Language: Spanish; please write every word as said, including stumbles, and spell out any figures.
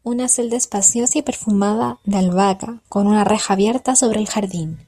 Una celda espaciosa y perfumada de albahaca, con una reja abierta sobre el jardín.